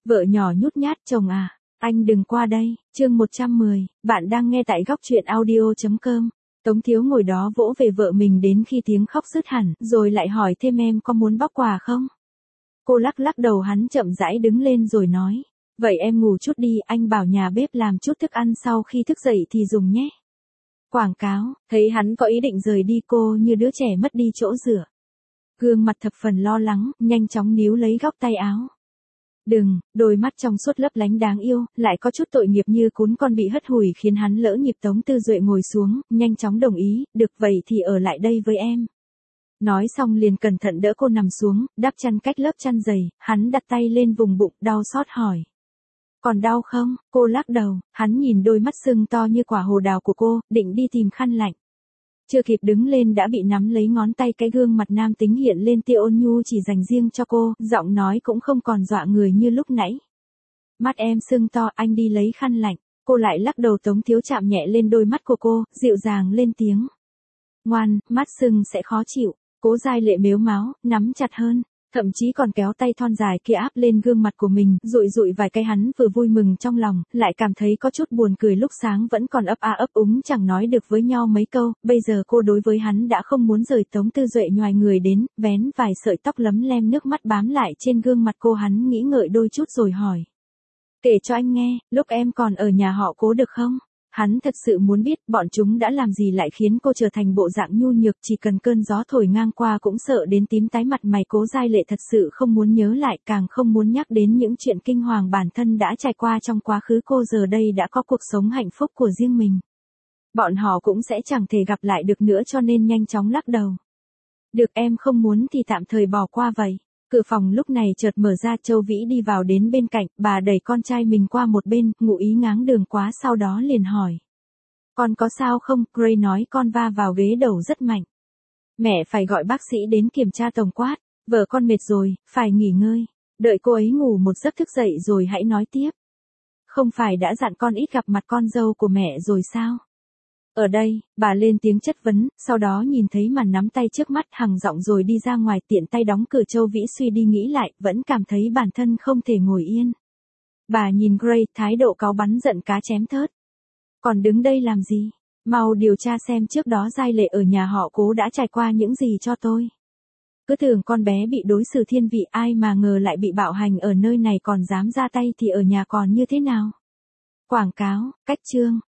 Vợ nhỏ nhút nhát, chồng à, anh đừng qua đây. Chương 110, bạn đang nghe tại góc truyện audio.com. Tống Thiếu ngồi đó vỗ về vợ mình đến khi tiếng khóc dứt hẳn, rồi lại hỏi thêm em có muốn bóc quà không? Cô lắc lắc đầu, hắn chậm rãi đứng lên rồi nói. Vậy em ngủ chút đi, anh bảo nhà bếp làm chút thức ăn sau khi thức dậy thì dùng nhé. Quảng cáo, thấy hắn có ý định rời đi, cô như đứa trẻ mất đi chỗ dựa. Gương mặt thập phần lo lắng, nhanh chóng níu lấy góc tay áo. Đừng, đôi mắt trong suốt lấp lánh đáng yêu, lại có chút tội nghiệp như cún con bị hất hủi khiến hắn lỡ nhịp. Tống Tư Duệ ngồi xuống, nhanh chóng đồng ý, được vậy thì ở lại đây với em. Nói xong liền cẩn thận đỡ cô nằm xuống, đắp chăn cách lớp chăn dày, hắn đặt tay lên vùng bụng, đau xót hỏi. Còn đau không? Cô lắc đầu, hắn nhìn đôi mắt sưng to như quả hồ đào của cô, định đi tìm khăn lạnh. Chưa kịp đứng lên đã bị nắm lấy ngón tay, cái gương mặt nam tính hiện lên tia ôn nhu chỉ dành riêng cho cô, giọng nói cũng không còn dọa người như lúc nãy. Mắt em sưng to, anh đi lấy khăn lạnh. Cô lại lắc đầu. Tống Thiếu chạm nhẹ lên đôi mắt của cô, dịu dàng lên tiếng. Ngoan, mắt sưng sẽ khó chịu. Cố Giai Lệ mếu máo, nắm chặt hơn. Thậm chí còn kéo tay thon dài kia áp lên gương mặt của mình, dụi dụi vài cái. Hắn vừa vui mừng trong lòng, lại cảm thấy có chút buồn cười. Lúc sáng vẫn còn ấp a ấp úng chẳng nói được với nhau mấy câu, bây giờ cô đối với hắn đã không muốn rời. Tống Tư Duệ nhoài người đến, vén vài sợi tóc lấm lem, nước mắt bám lại trên gương mặt cô. Hắn nghĩ ngợi đôi chút rồi hỏi. Kể cho anh nghe, lúc em còn ở nhà họ Cố được không? Hắn thật sự muốn biết bọn chúng đã làm gì lại khiến cô trở thành bộ dạng nhu nhược, chỉ cần cơn gió thổi ngang qua cũng sợ đến tím tái mặt mày. Cố Giai Lệ thật sự không muốn nhớ lại, càng không muốn nhắc đến những chuyện kinh hoàng bản thân đã trải qua trong quá khứ. Cô giờ đây đã có cuộc sống hạnh phúc của riêng mình. Bọn họ cũng sẽ chẳng thể gặp lại được nữa, cho nên nhanh chóng lắc đầu. Được, em không muốn thì tạm thời bỏ qua vậy. Cửa phòng lúc này chợt mở ra, Châu Vĩ đi vào đến bên cạnh, bà đẩy con trai mình qua một bên, ngụ ý ngáng đường quá, sau đó liền hỏi. Con có sao không? Gray nói. Con va vào ghế đầu rất mạnh. Mẹ phải gọi bác sĩ đến kiểm tra tổng quát. Vợ con mệt rồi, phải nghỉ ngơi. Đợi cô ấy ngủ một giấc thức dậy rồi hãy nói tiếp. Không phải đã dặn con ít gặp mặt con dâu của mẹ rồi sao? Ở đây, bà lên tiếng chất vấn, sau đó nhìn thấy màn nắm tay trước mắt, hằng giọng rồi đi ra ngoài, tiện tay đóng cửa. Châu Vĩ suy đi nghĩ lại, vẫn cảm thấy bản thân không thể ngồi yên. Bà nhìn Gray, thái độ cáu bắn giận cá chém thớt. Còn đứng đây làm gì? Mau điều tra xem trước đó Giai Lệ ở nhà họ Cố đã trải qua những gì cho tôi. Cứ tưởng con bé bị đối xử thiên vị, ai mà ngờ lại bị bạo hành ở nơi này, còn dám ra tay thì ở nhà còn như thế nào? Quảng cáo, cách chương.